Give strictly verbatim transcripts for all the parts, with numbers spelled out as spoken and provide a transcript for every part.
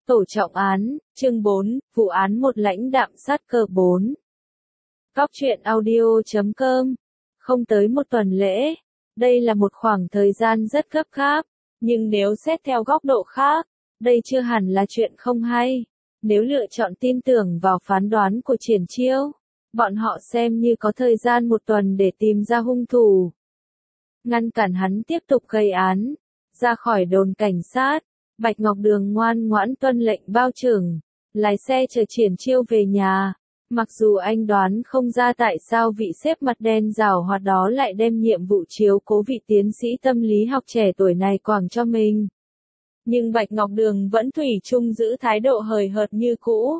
Tổ trọng án, chương bốn, vụ án một lãnh đạm sát cơ bốn. Góc truyện audio chấm com. Không tới một tuần lễ. Đây là một khoảng thời gian rất gấp gáp, nhưng nếu xét theo góc độ khác, đây chưa hẳn là chuyện không hay. Nếu lựa chọn tin tưởng vào phán đoán của Triển Chiêu, bọn họ xem như có thời gian một tuần để tìm ra hung thủ, ngăn cản hắn tiếp tục gây án. Ra khỏi đồn cảnh sát, Bạch Ngọc Đường ngoan ngoãn tuân lệnh bao trưởng, lái xe chờ Triển Chiêu về nhà. Mặc dù anh đoán không ra tại sao vị sếp mặt đen giảo hoạt đó lại đem nhiệm vụ chiếu cố vị tiến sĩ tâm lý học trẻ tuổi này quàng cho mình, nhưng Bạch Ngọc Đường vẫn thủy chung giữ thái độ hời hợt như cũ.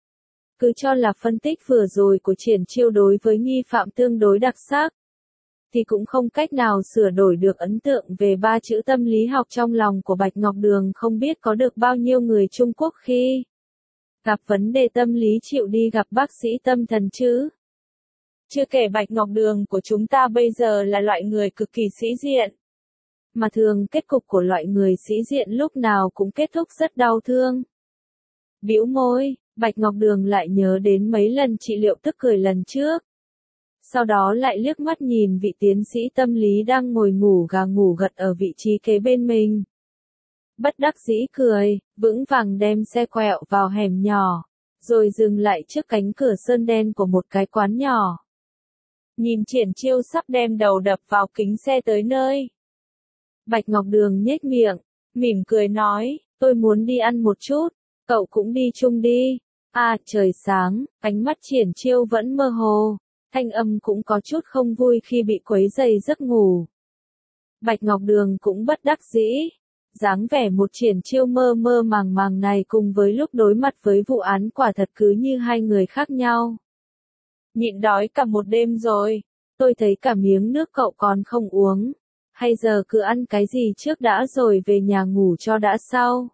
Cứ cho là phân tích vừa rồi của Triển Chiêu đối với nghi phạm tương đối đặc sắc, thì cũng không cách nào sửa đổi được ấn tượng về ba chữ tâm lý học trong lòng của Bạch Ngọc Đường. Không biết có được bao nhiêu người Trung Quốc khi gặp vấn đề tâm lý chịu đi gặp bác sĩ tâm thần chứ. Chưa kể Bạch Ngọc Đường của chúng ta bây giờ là loại người cực kỳ sĩ diện. Mà thường kết cục của loại người sĩ diện lúc nào cũng kết thúc rất đau thương. Bĩu môi, Bạch Ngọc Đường lại nhớ đến mấy lần trị liệu tức cười lần trước. Sau đó lại liếc mắt nhìn vị tiến sĩ tâm lý đang ngồi ngủ gà ngủ gật ở vị trí kế bên mình. Bất đắc dĩ cười, vững vàng đem xe quẹo vào hẻm nhỏ, rồi dừng lại trước cánh cửa sơn đen của một cái quán nhỏ. Nhìn Triển Chiêu sắp đem đầu đập vào kính xe tới nơi, Bạch Ngọc Đường nhếch miệng, mỉm cười nói, tôi muốn đi ăn một chút, cậu cũng đi chung đi. À, trời sáng, ánh mắt Triển Chiêu vẫn mơ hồ, thanh âm cũng có chút không vui khi bị quấy rầy giấc ngủ. Bạch Ngọc Đường cũng bất đắc dĩ, dáng vẻ một Triển Chiêu mơ mơ màng màng này cùng với lúc đối mặt với vụ án quả thật cứ như hai người khác nhau. Nhịn đói cả một đêm rồi, tôi thấy cả miếng nước cậu còn không uống, hay giờ cứ ăn cái gì trước đã rồi về nhà ngủ cho đã sau.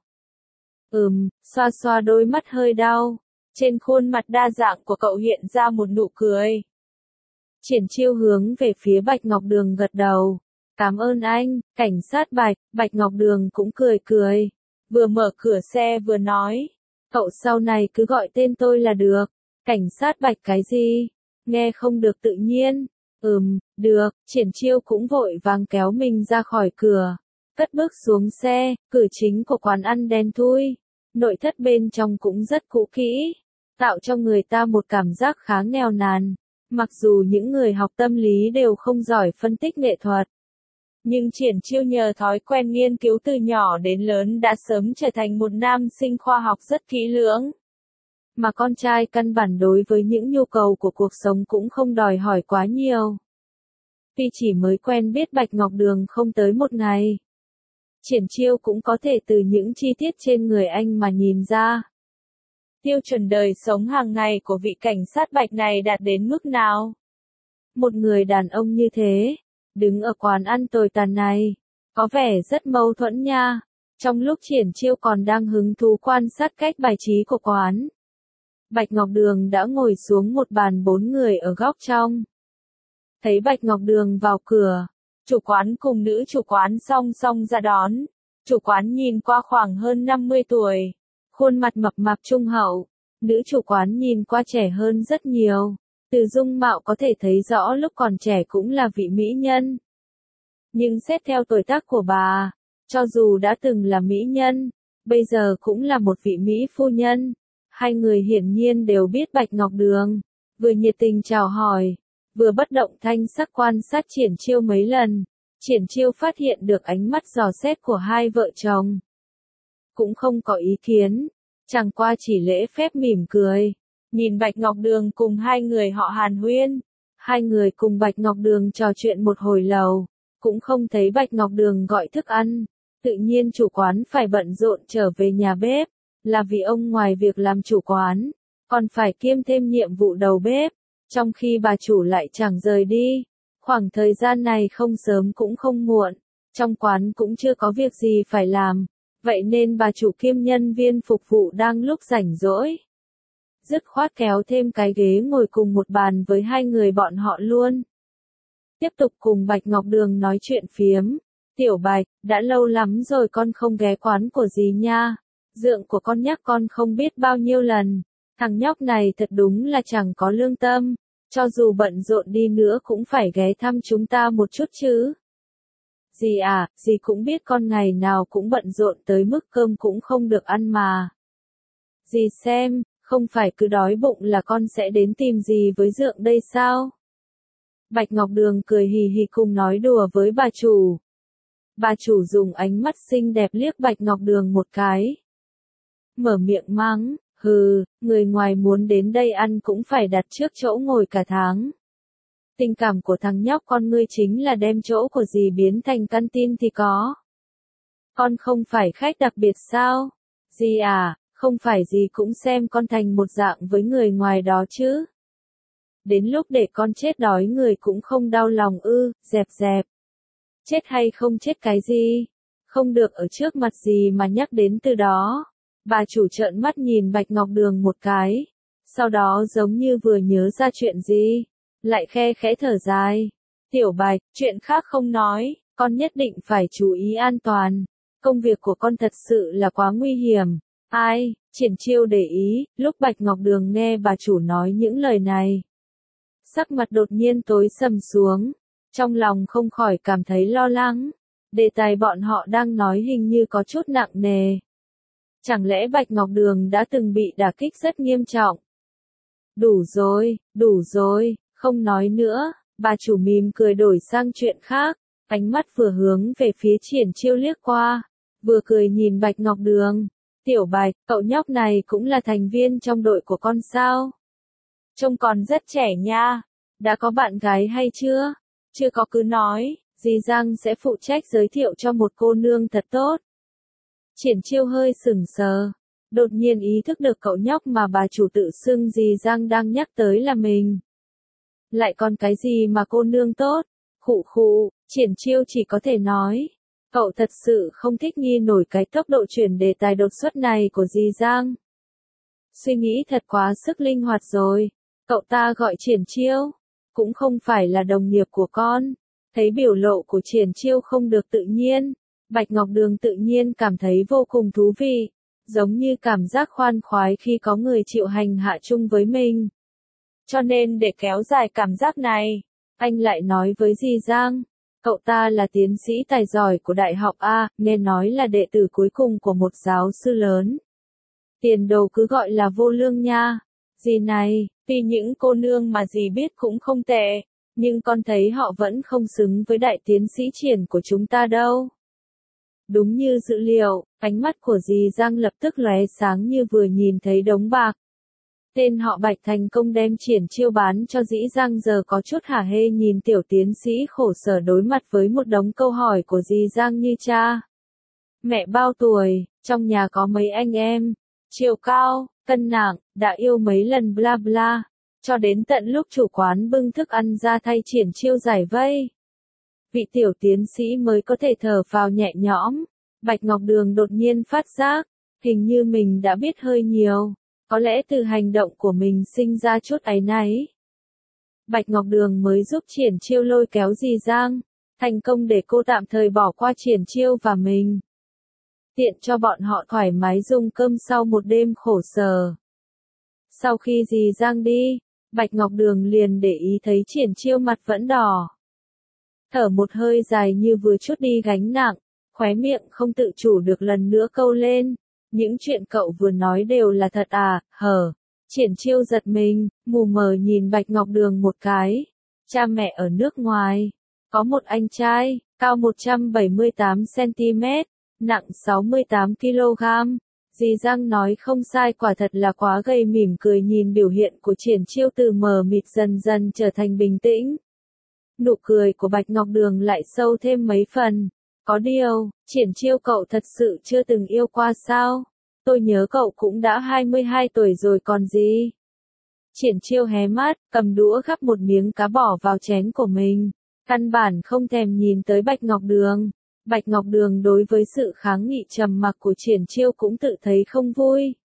Ừm, xoa xoa đôi mắt hơi đau, trên khuôn mặt đa dạng của cậu hiện ra một nụ cười. Triển Chiêu hướng về phía Bạch Ngọc Đường gật đầu. Cảm ơn anh, cảnh sát Bạch. Bạch Ngọc Đường cũng cười cười, vừa mở cửa xe vừa nói, cậu sau này cứ gọi tên tôi là được. Cảnh sát Bạch cái gì? Nghe không được tự nhiên. Ừm, được. Triển Chiêu cũng vội vàng kéo mình ra khỏi cửa, cất bước xuống xe. Cửa chính của quán ăn đen thui, nội thất bên trong cũng rất cũ kỹ, tạo cho người ta một cảm giác khá nghèo nàn. Mặc dù những người học tâm lý đều không giỏi phân tích nghệ thuật, nhưng Triển Chiêu nhờ thói quen nghiên cứu từ nhỏ đến lớn đã sớm trở thành một nam sinh khoa học rất kỹ lưỡng. Mà con trai căn bản đối với những nhu cầu của cuộc sống cũng không đòi hỏi quá nhiều. Tuy chỉ mới quen biết Bạch Ngọc Đường không tới một ngày, Triển Chiêu cũng có thể từ những chi tiết trên người anh mà nhìn ra tiêu chuẩn đời sống hàng ngày của vị cảnh sát Bạch này đạt đến mức nào. Một người đàn ông như thế, đứng ở quán ăn tồi tàn này, có vẻ rất mâu thuẫn nha. Trong lúc Triển Chiêu còn đang hứng thú quan sát cách bài trí của quán, Bạch Ngọc Đường đã ngồi xuống một bàn bốn người ở góc trong. Thấy Bạch Ngọc Đường vào cửa, chủ quán cùng nữ chủ quán song song ra đón. Chủ quán nhìn qua khoảng hơn năm mươi tuổi, khuôn mặt mập mạp trung hậu. Nữ chủ quán nhìn qua trẻ hơn rất nhiều, từ dung mạo có thể thấy rõ lúc còn trẻ cũng là vị mỹ nhân. Nhưng xét theo tuổi tác của bà, cho dù đã từng là mỹ nhân, bây giờ cũng là một vị mỹ phu nhân. Hai người hiển nhiên đều biết Bạch Ngọc Đường, vừa nhiệt tình chào hỏi, vừa bất động thanh sắc quan sát Triển Chiêu mấy lần. Triển Chiêu phát hiện được ánh mắt dò xét của hai vợ chồng, cũng không có ý kiến, chẳng qua chỉ lễ phép mỉm cười, nhìn Bạch Ngọc Đường cùng hai người họ hàn huyên. Hai người cùng Bạch Ngọc Đường trò chuyện một hồi lâu, cũng không thấy Bạch Ngọc Đường gọi thức ăn. Tự nhiên chủ quán phải bận rộn trở về nhà bếp, là vì ông ngoài việc làm chủ quán, còn phải kiêm thêm nhiệm vụ đầu bếp, trong khi bà chủ lại chẳng rời đi. Khoảng thời gian này không sớm cũng không muộn, trong quán cũng chưa có việc gì phải làm, vậy nên bà chủ kiêm nhân viên phục vụ đang lúc rảnh rỗi, dứt khoát kéo thêm cái ghế ngồi cùng một bàn với hai người bọn họ luôn. Tiếp tục cùng Bạch Ngọc Đường nói chuyện phiếm. Tiểu Bạch, đã lâu lắm rồi con không ghé quán của dì nha. Dượng của con nhắc con không biết bao nhiêu lần. Thằng nhóc này thật đúng là chẳng có lương tâm. Cho dù bận rộn đi nữa cũng phải ghé thăm chúng ta một chút chứ. Dì à, dì cũng biết con ngày nào cũng bận rộn tới mức cơm cũng không được ăn mà. Dì xem, không phải cứ đói bụng là con sẽ đến tìm dì với dượng đây sao? Bạch Ngọc Đường cười hì hì cùng nói đùa với bà chủ. Bà chủ dùng ánh mắt xinh đẹp liếc Bạch Ngọc Đường một cái. Mở miệng mắng, hừ, người ngoài muốn đến đây ăn cũng phải đặt trước chỗ ngồi cả tháng. Tình cảm của thằng nhóc con ngươi chính là đem chỗ của dì biến thành căn tin thì có. Con không phải khách đặc biệt sao? Dì à, không phải dì cũng xem con thành một dạng với người ngoài đó chứ. Đến lúc để con chết đói người cũng không đau lòng ư, dẹp dẹp. Chết hay không chết cái gì? Không được ở trước mặt dì mà nhắc đến từ đó. Bà chủ trợn mắt nhìn Bạch Ngọc Đường một cái. Sau đó giống như vừa nhớ ra chuyện gì. Lại khe khẽ thở dài. Tiểu Bạch, chuyện khác không nói, con nhất định phải chú ý an toàn. Công việc của con thật sự là quá nguy hiểm. Ai, Triển Chiêu để ý, lúc Bạch Ngọc Đường nghe bà chủ nói những lời này. Sắc mặt đột nhiên tối sầm xuống. Trong lòng không khỏi cảm thấy lo lắng. Đề tài bọn họ đang nói hình như có chút nặng nề. Chẳng lẽ Bạch Ngọc Đường đã từng bị đả kích rất nghiêm trọng? Đủ rồi, đủ rồi, không nói nữa. Bà chủ mỉm cười đổi sang chuyện khác. Ánh mắt vừa hướng về phía Triển Chiêu liếc qua. Vừa cười nhìn Bạch Ngọc Đường. Tiểu Bạch, cậu nhóc này cũng là thành viên trong đội của con sao? Trông còn rất trẻ nha. Đã có bạn gái hay chưa? Chưa có cứ nói, dì Giang sẽ phụ trách giới thiệu cho một cô nương thật tốt. Triển Chiêu hơi sững sờ, đột nhiên ý thức được cậu nhóc mà bà chủ tự xưng dì Giang đang nhắc tới là mình. Lại còn cái gì mà cô nương tốt? Khụ khụ, Triển Chiêu chỉ có thể nói. Cậu thật sự không thích nghi nổi cái tốc độ chuyển đề tài đột xuất này của dì Giang. Suy nghĩ thật quá sức linh hoạt rồi. Cậu ta gọi Triển Chiêu. Cũng không phải là đồng nghiệp của con. Thấy biểu lộ của Triển Chiêu không được tự nhiên. Bạch Ngọc Đường tự nhiên cảm thấy vô cùng thú vị. Giống như cảm giác khoan khoái khi có người chịu hành hạ chung với mình. Cho nên để kéo dài cảm giác này, anh lại nói với dì Giang. Cậu ta là tiến sĩ tài giỏi của Đại học A, nghe nói là đệ tử cuối cùng của một giáo sư lớn. Tiền đồ cứ gọi là vô lương nha. Dì này, tuy những cô nương mà dì biết cũng không tệ, nhưng con thấy họ vẫn không xứng với đại tiến sĩ Triển của chúng ta đâu. Đúng như dự liệu, ánh mắt của dì Giang lập tức lóe sáng như vừa nhìn thấy đống bạc. Tên họ Bạch thành công đem Triển Chiêu bán cho dĩ Giang giờ có chút hả hê nhìn tiểu tiến sĩ khổ sở đối mặt với một đống câu hỏi của dì Giang như cha. Mẹ bao tuổi, trong nhà có mấy anh em, chiều cao, cân nặng, đã yêu mấy lần bla bla, cho đến tận lúc chủ quán bưng thức ăn ra thay Triển Chiêu giải vây. Vị tiểu tiến sĩ mới có thể thở phào nhẹ nhõm. Bạch Ngọc Đường đột nhiên phát giác, hình như mình đã biết hơi nhiều. Có lẽ từ hành động của mình sinh ra chút áy náy. Bạch Ngọc Đường mới giúp Triển Chiêu lôi kéo dì Giang, thành công để cô tạm thời bỏ qua Triển Chiêu và mình. Tiện cho bọn họ thoải mái dùng cơm sau một đêm khổ sở. Sau khi dì Giang đi, Bạch Ngọc Đường liền để ý thấy Triển Chiêu mặt vẫn đỏ. Thở một hơi dài như vừa chút đi gánh nặng, khóe miệng không tự chủ được lần nữa câu lên. Những chuyện cậu vừa nói đều là thật à, hở. Triển Chiêu giật mình, mù mờ nhìn Bạch Ngọc Đường một cái. Cha mẹ ở nước ngoài. Có một anh trai, cao một trăm bảy mươi tám xăng-ti-mét, nặng sáu mươi tám ki lô gam. Dì Giang nói không sai, quả thật là quá gầy, mỉm cười nhìn biểu hiện của Triển Chiêu từ mờ mịt dần dần trở thành bình tĩnh. Nụ cười của Bạch Ngọc Đường lại sâu thêm mấy phần. Có điều, Triển Chiêu cậu thật sự chưa từng yêu qua sao? Tôi nhớ cậu cũng đã hai mươi hai tuổi rồi còn gì? Triển Chiêu hé mắt, cầm đũa gắp một miếng cá bỏ vào chén của mình. Căn bản không thèm nhìn tới Bạch Ngọc Đường. Bạch Ngọc Đường đối với sự kháng nghị trầm mặc của Triển Chiêu cũng tự thấy không vui.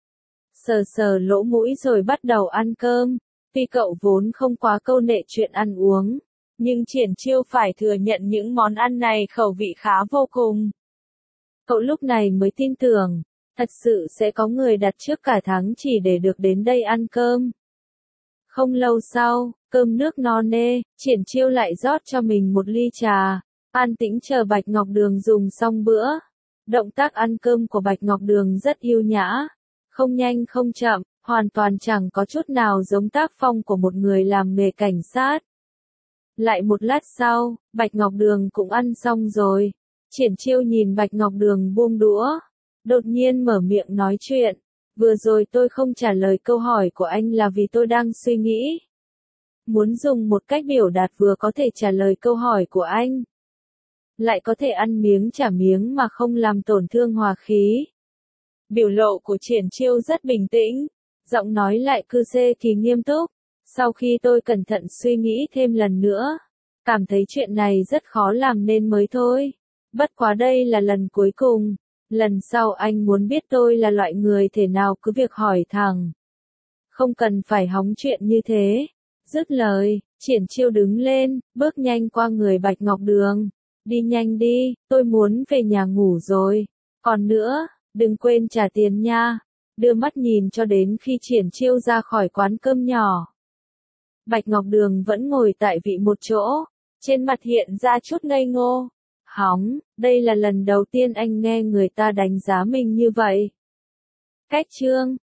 Sờ sờ lỗ mũi rồi bắt đầu ăn cơm. Tuy cậu vốn không quá câu nệ chuyện ăn uống, nhưng Triển Chiêu phải thừa nhận những món ăn này khẩu vị khá vô cùng. Cậu lúc này mới tin tưởng, Thật sự sẽ có người đặt trước cả tháng chỉ để được đến đây ăn cơm. Không lâu sau, cơm nước no nê, Triển Chiêu lại rót cho mình một ly trà, an tĩnh chờ Bạch Ngọc Đường dùng xong bữa. Động tác ăn cơm của Bạch Ngọc Đường rất yêu nhã, không nhanh không chậm, hoàn toàn chẳng có chút nào giống tác phong của một người làm nghề cảnh sát. Lại một lát sau, Bạch Ngọc Đường cũng ăn xong rồi. Triển Chiêu nhìn Bạch Ngọc Đường buông đũa, đột nhiên mở miệng nói chuyện. Vừa rồi tôi không trả lời câu hỏi của anh là vì tôi đang suy nghĩ. Muốn dùng một cách biểu đạt vừa có thể trả lời câu hỏi của anh, lại có thể ăn miếng trả miếng mà không làm tổn thương hòa khí. Biểu lộ của Triển Chiêu rất bình tĩnh, giọng nói lại cư xê thì nghiêm túc. Sau khi tôi cẩn thận suy nghĩ thêm lần nữa, cảm thấy chuyện này rất khó làm nên mới thôi. Bất quá đây là lần cuối cùng. Lần sau anh muốn biết tôi là loại người thế nào cứ việc hỏi thẳng. Không cần phải hóng chuyện như thế. Dứt lời, Triển Chiêu đứng lên, bước nhanh qua người Bạch Ngọc Đường. Đi nhanh đi, tôi muốn về nhà ngủ rồi. Còn nữa, đừng quên trả tiền nha. Đưa mắt nhìn cho đến khi Triển Chiêu ra khỏi quán cơm nhỏ. Bạch Ngọc Đường vẫn ngồi tại vị một chỗ, trên mặt hiện ra chút ngây ngô. Hóng, đây là lần đầu tiên anh nghe người ta đánh giá mình như vậy. Cách chương